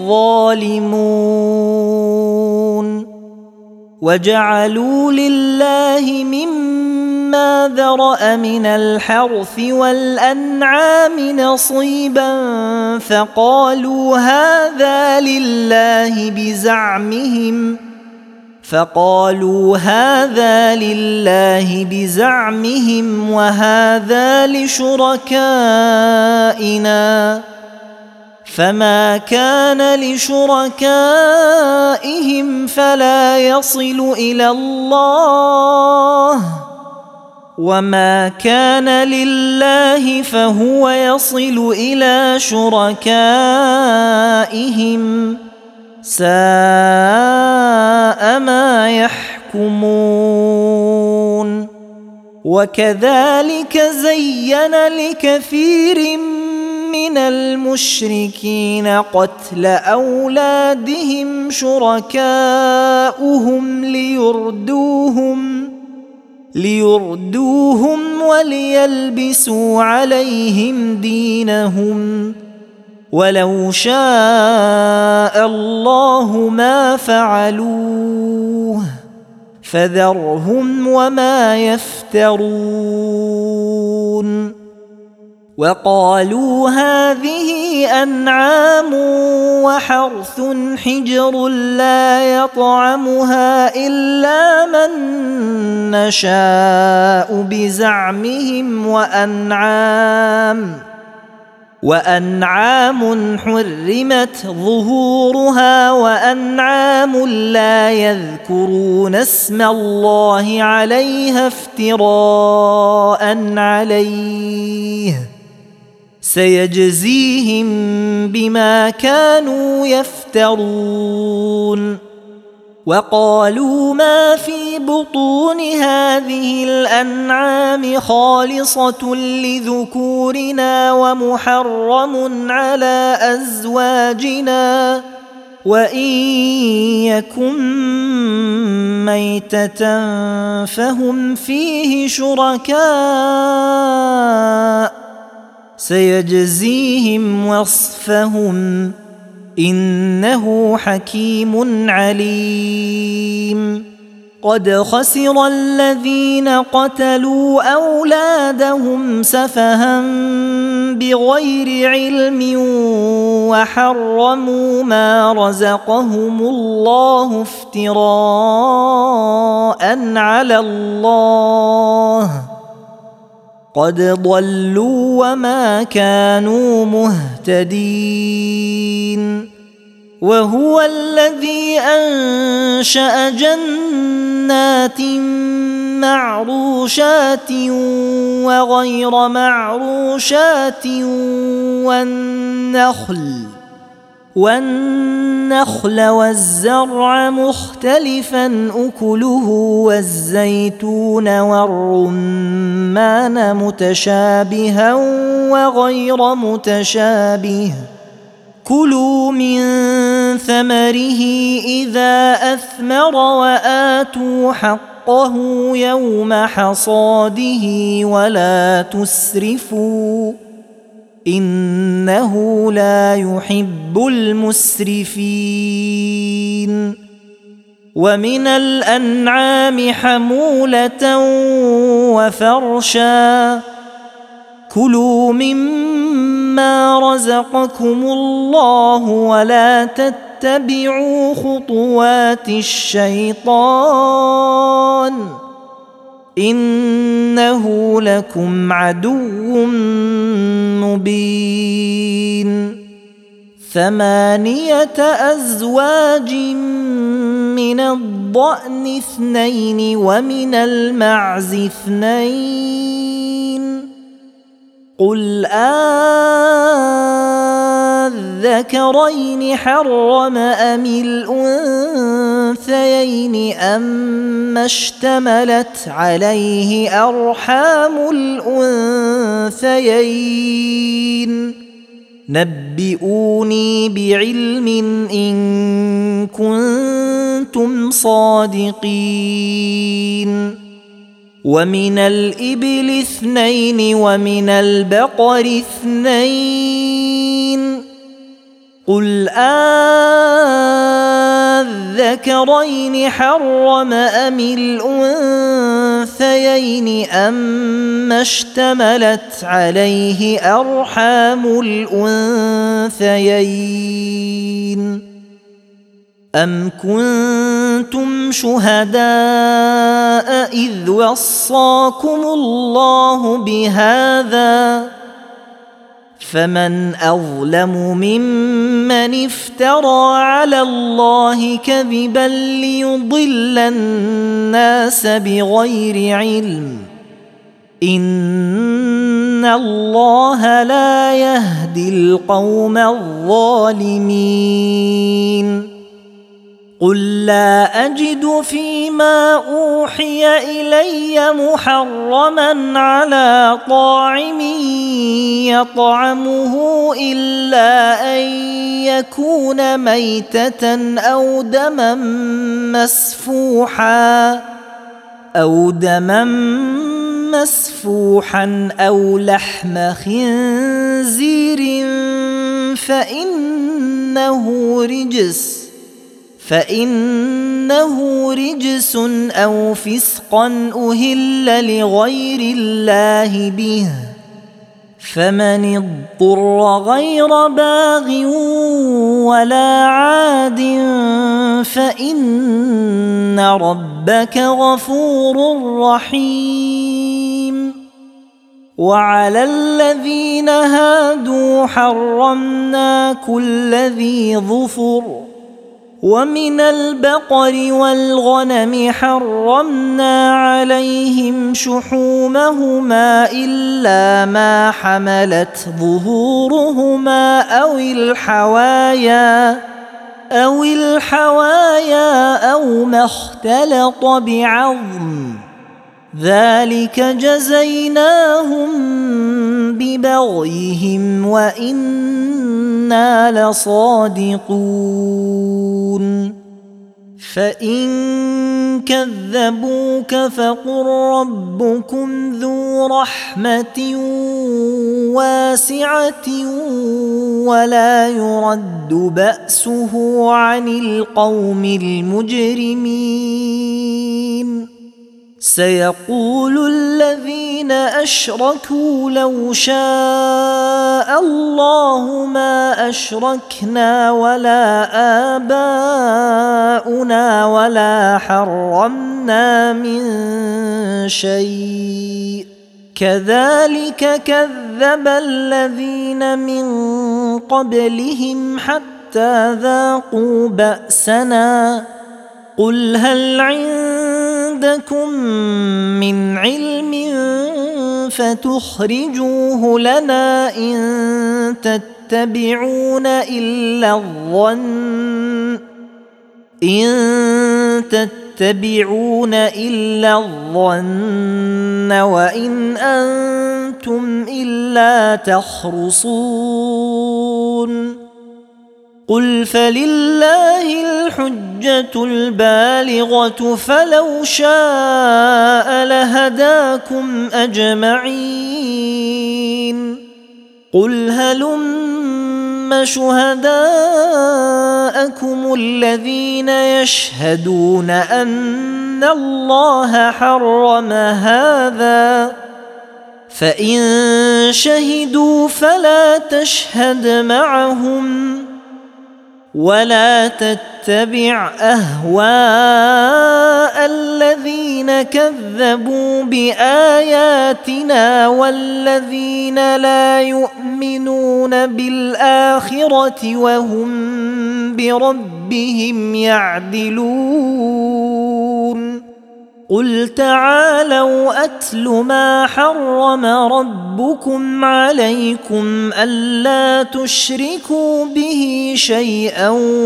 الظالمون وجعلوا لله مما ذرأ من الحرث والأنعام نصيبا فقالوا هذا لله بزعمهم فقالوا هذا لله بزعمهم وهذا لشركائنا فما كان لشركائهم فلا يصل إلى الله وما كان لله فهو يصل إلى شركائهم ساء ما يحكمون وكذلك زين لكثير من المشركين قتل أولادهم شركاؤهم ليردوهم ليردوهم وليلبسوا عليهم دينهم ولو شاء الله ما فعلوه فذرهم وما يفترون وقالوا هذه أنعام وحرث حجر لا يطعمها إلا من نشاء بزعمهم وأنعام وأنعام حرمت ظهورها وأنعام لا يذكرون اسم الله عليها افتراء عليه سيجزيهم بما كانوا يفترون. وقالوا ما في بطون هذه الأنعام خالصة لذكورنا ومحرم على أزواجنا وإن يكن ميتة فهم فيه شركاء سيجزيهم وصفهم إنه حكيم عليم. قد خسر الذين قتلوا أولادهم سفها بغير علم وحرموا ما رزقهم الله افتراء على الله قد ضلوا وما كانوا مهتدين. وهو الذي أنشأ جنات معروشات وغير معروشات والنخل والنخل والزرع مختلفا أكله والزيتون والرمان متشابها وغير متشابه كلوا من ثمره إذا أثمر وآتوا حقه يوم حصاده ولا تسرفوا إنه لا يحب المسرفين. ومن الأنعام حمولة وفرشا كلوا مما رزقكم الله ولا تتبعوا خطوات الشيطان إنه لكم عدو مبين. ثمانية أزواج من الضأن اثنين ومن المعز اثنين قل أذكرين حرم أم الأنثيين أما اشتملت عليه أرحام الأنثيين نبئوني بعلم إن كنتم صادقين. ومن الإبل اثنين ومن البقر اثنين قل أذكرين حرم أم الأنثيين أما اشتملت عليه أرحام الأنثيين أم كنتم شهداء إذ وصاكم الله بهذا فمن أظلم ممن افترى على الله كذبا ليضل الناس بغير علم إن الله لا يهدي القوم الظالمين. قل لا أجد فيما أوحي إلي محرما على طاعم يطعمه إلا أن يكون ميتة أو دما مسفوحا أو دما مسفوحا أو لحم خنزير فإنه رجس فإنه رجس أو فسقا أهل لغير الله به فمن اضطر غير باغ ولا عاد فإن ربك غفور رحيم. وعلى الذين هادوا حرمنا كل ذي ظفر، ومن البقر والغنم حرمنا عليهم شحومهما إلا ما حملت ظهورهما أو الحوايا أو الحوايا أو ما اختلط بعظم، ذلك جزيناهم ببغيهم وإنا لصادقون. فإن كذبوك فقل ربكم ذو رحمة واسعة ولا يرد بأسه عن القوم المجرمين. سيقول الذين أشركوا لو شاء الله ما أشركنا ولا آباؤنا ولا حرمنا من شيء كذلك كذب الذين من قبلهم حتى ذاقوا بأسنا. قل هل عندكم من علم فتخرجوه لنا إن تتبعون إلا الظن إن تتبعون إلا الظن وإن أنتم إلا تخرصون. قل فلله الحجة البالغة فلو شاء لهداكم أجمعين. قل هلم شهداءكم الذين يشهدون أن الله حرم هذا، فإن شهدوا فلا تشهد معهم ولا تتبع أهواء الذين كذبوا بآياتنا والذين لا يؤمنون بالآخرة وهم بربهم يعدلون. قل تعالوا أتل ما حرم ربكم عليكم ألا تشركوا به شيئا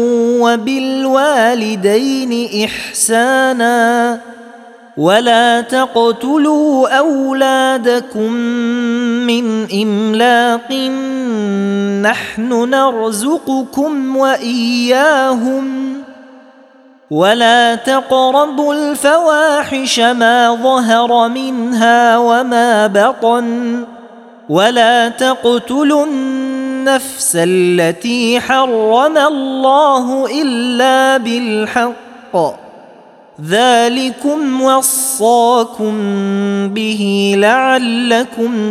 وبالوالدين إحسانا ولا تقتلوا أولادكم من إملاق نحن نرزقكم وإياهم ولا تقربوا الفواحش ما ظهر منها وما بطن ولا تقتلوا النفس التي حرم الله إلا بالحق ذلكم وصاكم به لعلكم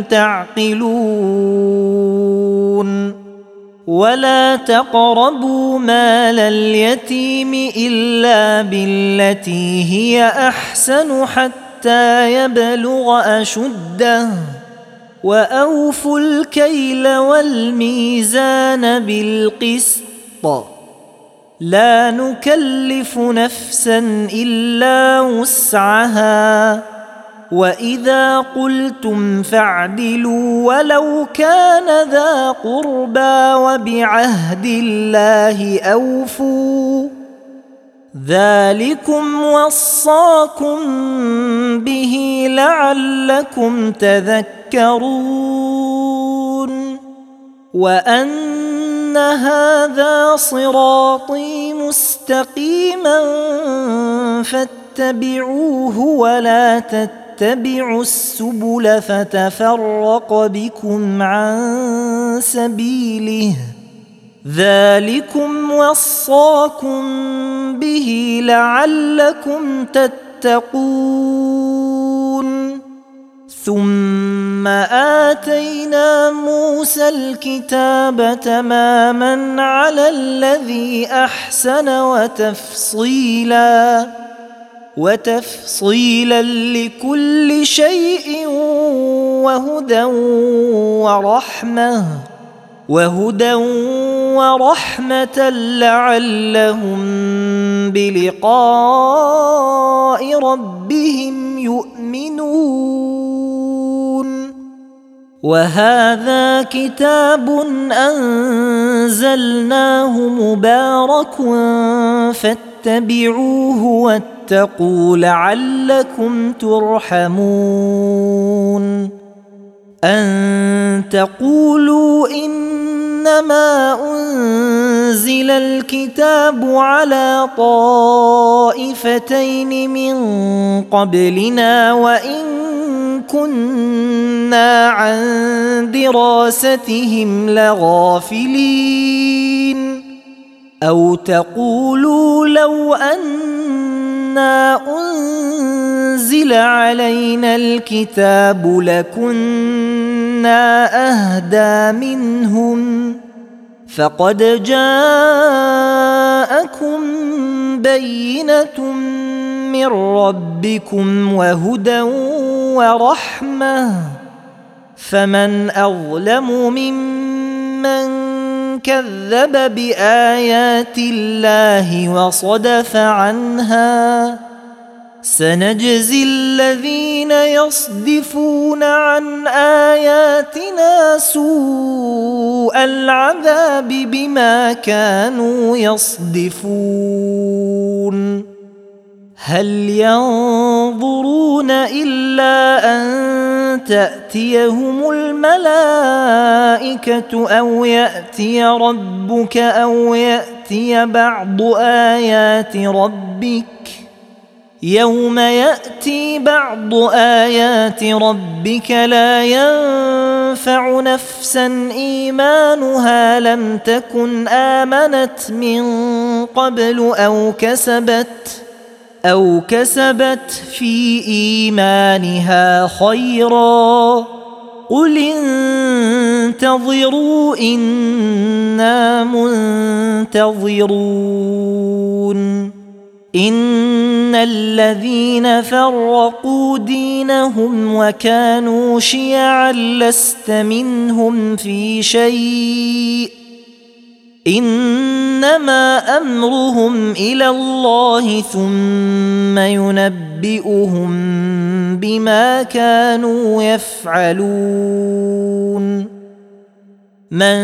تعقلون. ولا تقربوا مال اليتيم إلا بالتي هي أحسن حتى يبلغ أشده وأوفوا الكيل والميزان بالقسط لا نكلف نفسا إلا وسعها وإذا قلتم فاعدلوا ولو كان ذا قربى وبعهد الله أوفوا ذلكم وصاكم به لعلكم تذكرون. وأن هذا صراطي مستقيما فاتبعوه ولا تتبعوا السبل فتفرق بكم عن سبيله ذلكم وصاكم به لعلكم تتقون. ثم ثم آتينا موسى الكتاب تماما على الذي أحسن وتفصيلا وتفصيلا لكل شيء وهدى ورحمة وهدى ورحمة لعلهم بلقاء ربهم يؤمنون. وهذا كتاب أنزلناه مبارك فاتبعوه واتقوا لعلكم ترحمون. أن تقولوا إنما أنزل الكتاب على طائفتين من قبلنا وإن كنا عن دراستهم لغافلين. أو تقولوا لو أنا أنزل علينا الكتاب لكنا أهدى منهم فقد جاءكم بينة من ربكم وهدى ورحمة فمن أظلم ممن كذب بآيات الله وصدف عنها. سنجزي الذين يصدفون عن آياتنا سوء العذاب بما كانوا يصدفون. هل ينظرون إلا أن تأتيهم الملائكة أو يأتي ربك أو يأتي بعض آيات ربك يوم يأتي بعض آيات ربك لا ينفع نفسا إيمانها لم تكن آمنت من قبل أو كسبت أو كسبت في إيمانها خيرا قل انتظروا إنا منتظرون. إن الذين فرقوا دينهم وكانوا شيعا لست منهم في شيء إنما أمرهم إلى الله ثم ينبئهم بما كانوا يفعلون. من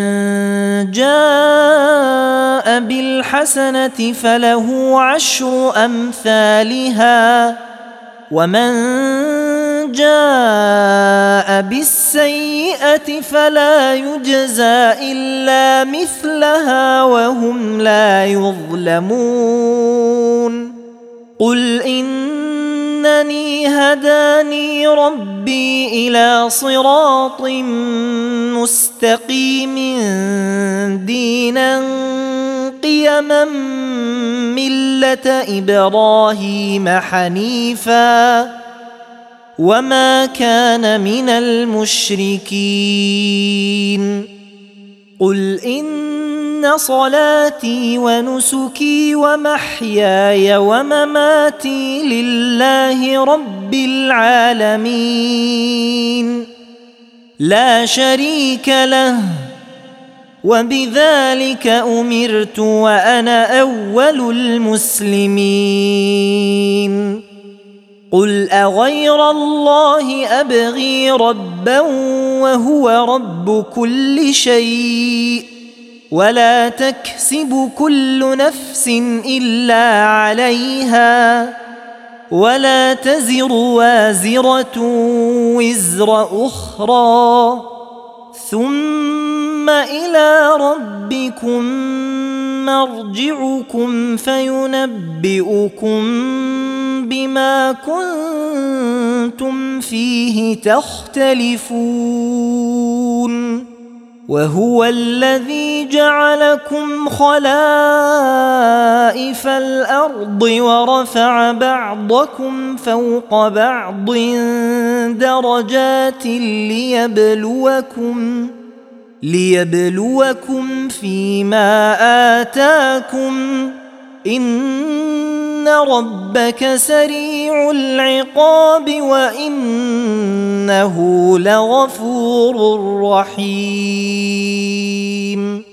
جاء بالحسنة فله عشر أمثالها ومن جاء بالسيئة فلا يجزى إلا مثلها وهم لا يظلمون. قل إنني هداني ربي إلى صراط مستقيم دينا قيما ملة إبراهيم حنيفا وما كان من المشركين. قل إن صلاتي ونسكي ومحياي ومماتي لله رب العالمين لا شريك له وبذلك أمرت وأنا أول المسلمين. قل أغير الله أبغي ربا وهو رب كل شيء ولا تكسب كل نفس إلا عليها ولا تزر وازرة وزر أخرى ثم إلى ربكم مرجعكم فينبئكم بما كنتم فيه تختلفون. وهو الذي جعلكم خلائف الأرض ورفع بعضكم فوق بعض درجات ليبلوكم ليبلوكم فيما آتاكم إن ربك سريع العقاب وإنه لغفور رحيم.